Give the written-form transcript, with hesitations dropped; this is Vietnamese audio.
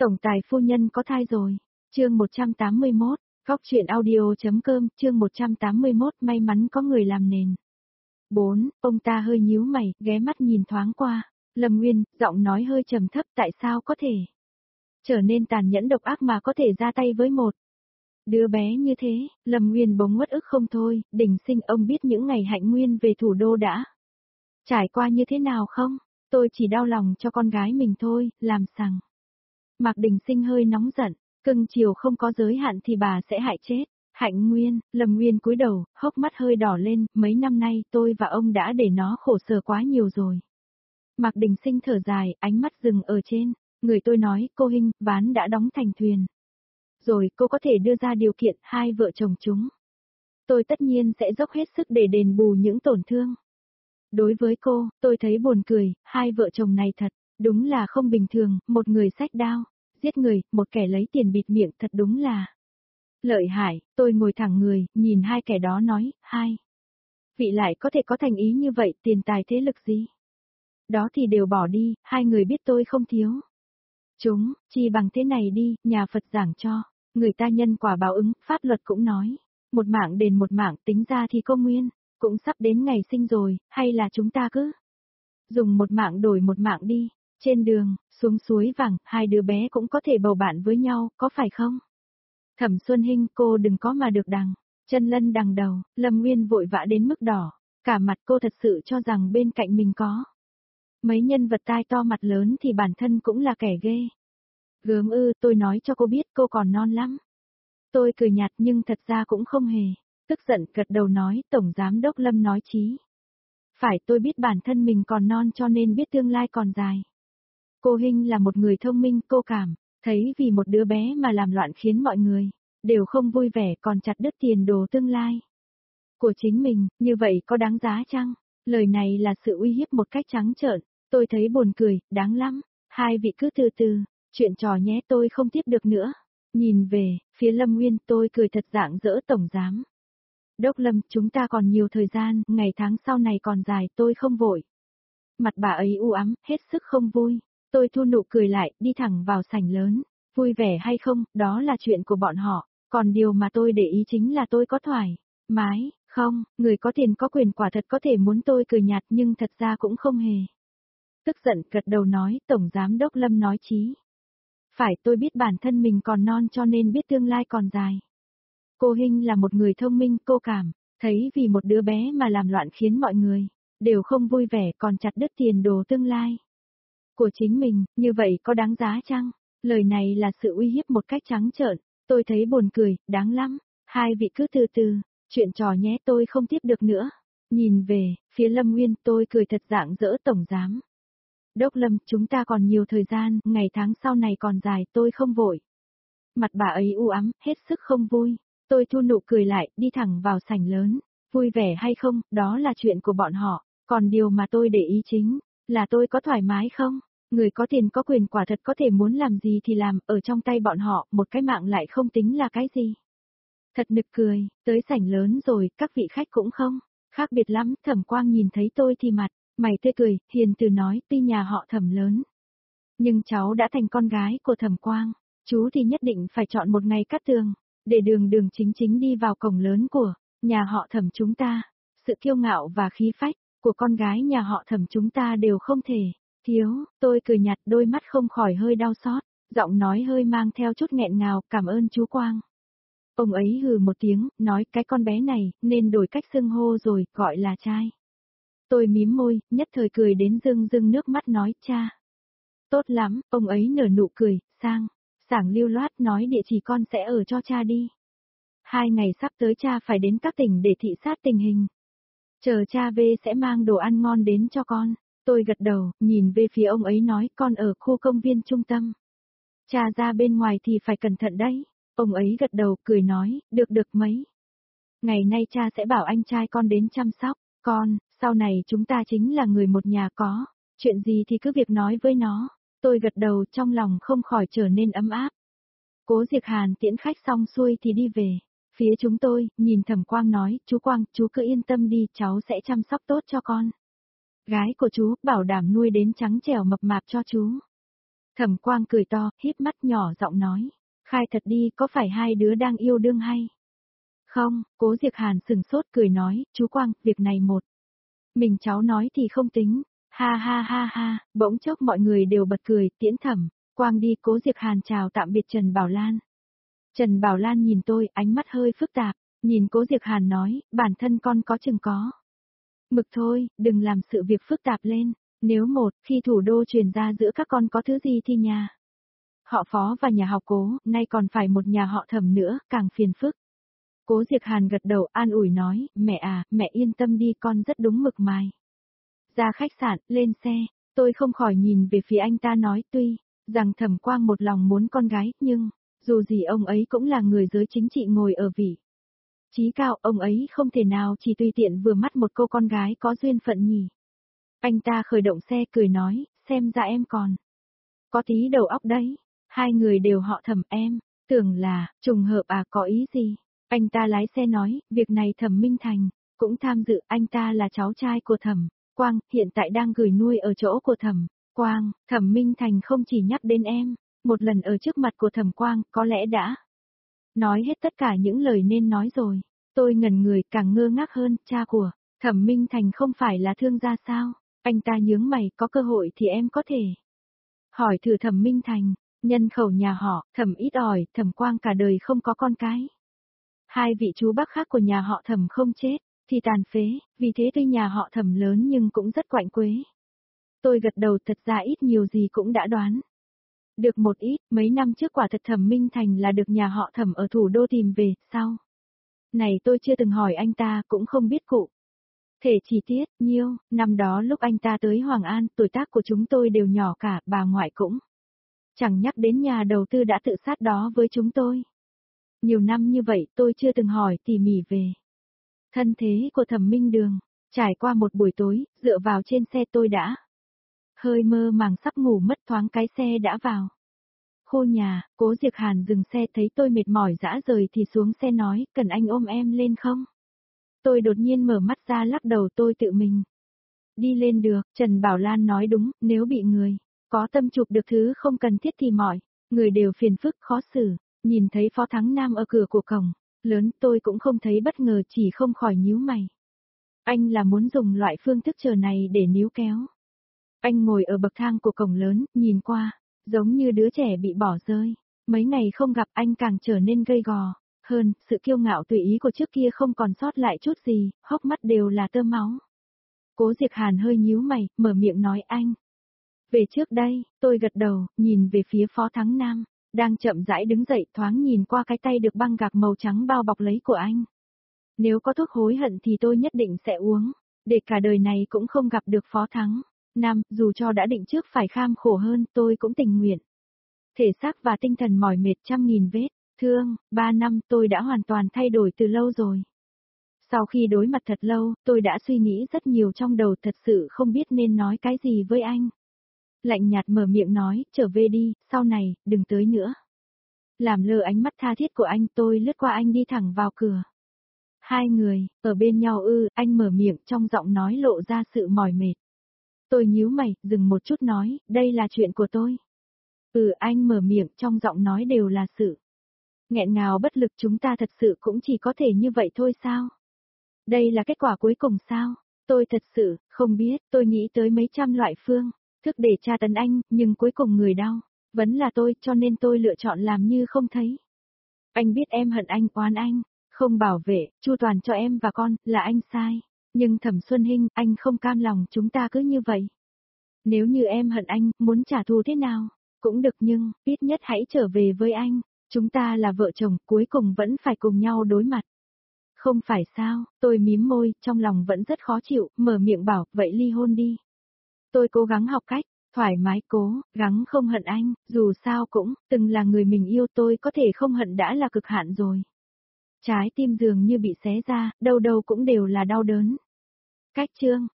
Tổng tài phu nhân có thai rồi. Chương 181, Góc truyện audio.com, chương 181, may mắn có người làm nền. 4, ông ta hơi nhíu mày, ghé mắt nhìn thoáng qua. Lâm Nguyên, giọng nói hơi trầm thấp, tại sao có thể trở nên tàn nhẫn độc ác mà có thể ra tay với một đứa bé như thế. Lâm Nguyên bỗng uất ức không thôi. Đình Sinh, ông biết những ngày Hạnh Nguyên về thủ đô đã trải qua như thế nào không? Tôi chỉ đau lòng cho con gái mình thôi, làm sằng. Mạc Đình Sinh hơi nóng giận, cưng chiều không có giới hạn thì bà sẽ hại chết. Hạnh Nguyên, Lâm Nguyên cúi đầu, hốc mắt hơi đỏ lên, mấy năm nay tôi và ông đã để nó khổ sở quá nhiều rồi. Mạc Đình Sinh thở dài, ánh mắt dừng ở trên người tôi nói, cô Hinh, ván đã đóng thành thuyền. Rồi cô có thể đưa ra điều kiện hai vợ chồng chúng. Tôi tất nhiên sẽ dốc hết sức để đền bù những tổn thương. Đối với cô, tôi thấy buồn cười, hai vợ chồng này thật, đúng là không bình thường, một người xách đao, giết người, một kẻ lấy tiền bịt miệng, thật đúng là lợi hại. Tôi ngồi thẳng người, nhìn hai kẻ đó nói, hai vị lại có thể có thành ý như vậy, tiền tài thế lực gì đó thì đều bỏ đi, hai người biết tôi không thiếu chúng, chi bằng thế này đi, nhà Phật giảng cho người ta nhân quả báo ứng, pháp luật cũng nói, một mạng đền một mạng, tính ra thì cô Nguyên cũng sắp đến ngày sinh rồi, hay là chúng ta cứ dùng một mạng đổi một mạng đi. Trên đường, xuống suối vàng, hai đứa bé cũng có thể bầu bạn với nhau, có phải không? Thẩm Xuân Hinh, cô đừng có mà được đằng chân lân đằng đầu. Lâm Nguyên vội vã đến mức đỏ cả mặt, cô thật sự cho rằng bên cạnh mình có mấy nhân vật tai to mặt lớn thì bản thân cũng là kẻ ghê gớm ư? Tôi nói cho cô biết cô còn non lắm. Tôi cười nhạt nhưng thật ra cũng không hề tức giận, gật đầu nói, Tổng Giám đốc Lâm nói chí phải, tôi biết bản thân mình còn non cho nên biết tương lai còn dài. Cô Hinh là một người thông minh, cô cảm thấy vì một đứa bé mà làm loạn khiến mọi người đều không vui vẻ, còn chặt đứt tiền đồ tương lai của chính mình, như vậy có đáng giá chăng? Lời này là sự uy hiếp một cách trắng trợn. Tôi thấy buồn cười, đáng lắm. Hai vị cứ từ từ, chuyện trò nhé, tôi không tiếp được nữa. Nhìn về phía Lâm Nguyên, tôi cười thật rạng rỡ. Tổng Giám đốc Lâm, chúng ta còn nhiều thời gian, ngày tháng sau này còn dài, tôi không vội. Mặt bà ấy u ám, hết sức không vui. Tôi thu nụ cười lại, đi thẳng vào sảnh lớn. Vui vẻ hay không, đó là chuyện của bọn họ. Còn điều mà tôi để ý chính là tôi có thoải mái không? Người có tiền có quyền quả thật có thể muốn tôi cười nhạt, nhưng thật ra cũng không hề tức giận, gật đầu nói, Tổng Giám đốc Lâm nói chí phải, tôi biết bản thân mình còn non cho nên biết tương lai còn dài. Cô Hinh là một người thông minh, cô cảm thấy vì một đứa bé mà làm loạn khiến mọi người đều không vui vẻ, còn chặt đứt tiền đồ tương lai của chính mình, như vậy có đáng giá chăng? Lời này là sự uy hiếp một cách trắng trợn. Tôi thấy buồn cười, đáng lắm. Hai vị cứ từ từ, chuyện trò nhé, tôi không tiếp được nữa. Nhìn về phía Lâm Nguyên, tôi cười thật rạng rỡ. Tổng Giám đốc Lâm, chúng ta còn nhiều thời gian, ngày tháng sau này còn dài, tôi không vội. Mặt bà ấy u ám, hết sức không vui. Tôi thu nụ cười lại, đi thẳng vào sảnh lớn. Vui vẻ hay không, đó là chuyện của bọn họ. Còn điều mà tôi để ý chính là tôi có thoải mái không? Người có tiền có quyền quả thật có thể muốn làm gì thì làm, ở trong tay bọn họ, một cái mạng lại không tính là cái gì. Thật nực cười, tới sảnh lớn rồi, các vị khách cũng không khác biệt lắm. Thẩm Quang nhìn thấy tôi thì mặt mày tươi cười, hiền từ nói, tuy nhà họ Thẩm lớn, nhưng cháu đã thành con gái của Thẩm Quang, chú thì nhất định phải chọn một ngày cắt tường, để đường đường chính chính đi vào cổng lớn của nhà họ Thẩm chúng ta. Sự kiêu ngạo và khí phách của con gái nhà họ Thẩm chúng ta đều không thể thiếu. Tôi cười nhạt, đôi mắt không khỏi hơi đau xót, giọng nói hơi mang theo chút nghẹn ngào, cảm ơn chú Quang. Ông ấy hừ một tiếng, nói, cái con bé này nên đổi cách xưng hô rồi, gọi là trai. Tôi mím môi, nhất thời cười đến rưng rưng nước mắt, nói, cha. Tốt lắm, ông ấy nở nụ cười, sảng lưu loát, nói, địa chỉ con sẽ ở cho cha đi. 2 ngày sắp tới cha phải đến các tỉnh để thị sát tình hình. Chờ cha về sẽ mang đồ ăn ngon đến cho con. Tôi gật đầu, nhìn về phía ông ấy nói, con ở khu công viên trung tâm. Cha ra bên ngoài thì phải cẩn thận đấy. Ông ấy gật đầu, cười nói, được mấy ngày nay cha sẽ bảo anh trai con đến chăm sóc con, sau này chúng ta chính là người một nhà, có chuyện gì thì cứ việc nói với nó. Tôi gật đầu, trong lòng không khỏi trở nên ấm áp. Cố Diệc Hàn tiễn khách xong xuôi thì đi về phía chúng tôi, nhìn Thẩm Quang nói, chú Quang, chú cứ yên tâm đi, cháu sẽ chăm sóc tốt cho con gái của chú, bảo đảm nuôi đến trắng trẻo mập mạp cho chú. Thẩm Quang cười to, híp mắt nhỏ giọng nói. Khai thật đi, có phải hai đứa đang yêu đương hay? Không, Cố Diệp Hàn sừng sốt cười nói, chú Quang, việc này một. Mình cháu nói thì không tính. Ha ha ha ha, bỗng chốc mọi người đều bật cười, tiễn Thẩm Quang đi. Cố Diệp Hàn chào tạm biệt Trần Bảo Lan. Trần Bảo Lan nhìn tôi, ánh mắt hơi phức tạp, nhìn Cố Diệp Hàn nói, bản thân con có chừng có mực thôi, đừng làm sự việc phức tạp lên. Nếu khi thủ đô truyền ra giữa các con có thứ gì thì nhà họ Phó và nhà họ Cố, nay còn phải một nhà họ Thẩm nữa, càng phiền phức. Cố Diệp Hàn gật đầu an ủi nói, mẹ à, mẹ yên tâm đi, con rất đúng mực mài. Ra khách sạn, lên xe, tôi không khỏi nhìn về phía anh ta nói, tuy rằng Thẩm Quang một lòng muốn con gái, nhưng dù gì ông ấy cũng là người giới chính trị ngồi ở vị trí cao, ông ấy không thể nào chỉ tùy tiện vừa mắt một cô con gái có duyên phận nhỉ. Anh ta khởi động xe cười nói, xem ra em còn có tí đầu óc đấy. Hai người đều họ Thẩm, em tưởng là trùng hợp à, có ý gì? Anh ta lái xe nói, việc này Thẩm Minh Thành cũng tham dự, anh ta là cháu trai của Thẩm Quang, hiện tại đang gửi nuôi ở chỗ của Thẩm Quang. Thẩm Minh Thành không chỉ nhắc đến em một lần ở trước mặt của Thẩm Quang, có lẽ đã nói hết tất cả những lời nên nói rồi. Tôi ngẩn người, càng ngơ ngác hơn, cha của Thẩm Minh Thành không phải là thương gia sao? Anh ta nhướng mày, có cơ hội thì em có thể hỏi thử Thẩm Minh Thành. Nhân khẩu nhà họ Thẩm ít ỏi, Thẩm Quang cả đời không có con cái. Hai vị chú bác khác của nhà họ Thẩm không chết thì tàn phế, vì thế tuy nhà họ Thẩm lớn nhưng cũng rất quạnh quế. Tôi gật đầu, thật ra ít nhiều gì cũng đã đoán được một ít. Mấy năm trước quả thật Thẩm Minh Thành là được nhà họ Thẩm ở thủ đô tìm về, sau này tôi chưa từng hỏi anh ta, cũng không biết cụ thể chi tiết nhiêu. Năm đó lúc anh ta tới Hoàng An, tuổi tác của chúng tôi đều nhỏ cả, bà ngoại cũng chẳng nhắc đến nhà đầu tư đã tự sát đó với chúng tôi. Nhiều năm như vậy tôi chưa từng hỏi tỉ mỉ về thân thế của Thẩm Minh Đường. Trải qua một buổi tối, dựa vào trên xe tôi đã hơi mơ màng sắp ngủ mất, thoáng cái xe đã vào khu nhà. Cố Diệp Hàn dừng xe thấy tôi mệt mỏi rã rời thì xuống xe nói, cần anh ôm em lên không? Tôi đột nhiên mở mắt ra lắc đầu, tôi tự mình đi lên được. Trần Bảo Lan nói đúng, nếu bị người có tâm chụp được thứ không cần thiết thì mọi người đều phiền phức khó xử. Nhìn thấy Phó Thắng Nam ở cửa của cổng lớn, tôi cũng không thấy bất ngờ, chỉ không khỏi nhíu mày. Anh là muốn dùng loại phương thức chờ này để níu kéo. Anh ngồi ở bậc thang của cổng lớn, nhìn qua, giống như đứa trẻ bị bỏ rơi. Mấy ngày không gặp anh càng trở nên gầy gò hơn, sự kiêu ngạo tùy ý của trước kia không còn sót lại chút gì, hốc mắt đều là tơ máu. Cố Diệp Hàn hơi nhíu mày, mở miệng nói, anh về trước đây. Tôi gật đầu, nhìn về phía Phó Thắng Nam đang chậm rãi đứng dậy, thoáng nhìn qua cái tay được băng gạc màu trắng bao bọc lấy của anh. Nếu có thuốc hối hận thì tôi nhất định sẽ uống, để cả đời này cũng không gặp được Phó Thắng Nam, dù cho đã định trước phải kham khổ hơn, tôi cũng tình nguyện. Thể xác và tinh thần mỏi mệt trăm nghìn vết thương, 3 năm tôi đã hoàn toàn thay đổi từ lâu rồi. Sau khi đối mặt thật lâu, tôi đã suy nghĩ rất nhiều trong đầu, thật sự không biết nên nói cái gì với anh. Lạnh nhạt mở miệng nói, trở về đi, sau này, đừng tới nữa. Làm lơ ánh mắt tha thiết của anh, tôi lướt qua anh đi thẳng vào cửa. Hai người, ở bên nhau ư? Anh mở miệng, trong giọng nói lộ ra sự mỏi mệt. Tôi nhíu mày, dừng một chút nói, đây là chuyện của tôi. Anh mở miệng, trong giọng nói đều là sự nghẹn ngào bất lực. Chúng ta thật sự cũng chỉ có thể như vậy thôi sao? Đây là kết quả cuối cùng sao? Tôi thật sự không biết, tôi nghĩ tới mấy trăm loại phương thức để tra tấn anh, nhưng cuối cùng người đau vẫn là tôi, cho nên tôi lựa chọn làm như không thấy. Anh biết em hận anh, oán anh không bảo vệ chu toàn cho em và con, là anh sai. Nhưng Thẩm Xuân Hinh, anh không cam lòng chúng ta cứ như vậy. Nếu như em hận anh, muốn trả thù thế nào cũng được, nhưng ít nhất hãy trở về với anh. Chúng ta là vợ chồng, cuối cùng vẫn phải cùng nhau đối mặt. Không phải sao? Tôi mím môi, trong lòng vẫn rất khó chịu, mở miệng bảo, vậy ly hôn đi. Tôi cố gắng học cách thoải mái, cố gắng không hận anh, dù sao cũng từng là người mình yêu, tôi có thể không hận đã là cực hạn rồi. Trái tim dường như bị xé ra, đâu đâu cũng đều là đau đớn. Cách chương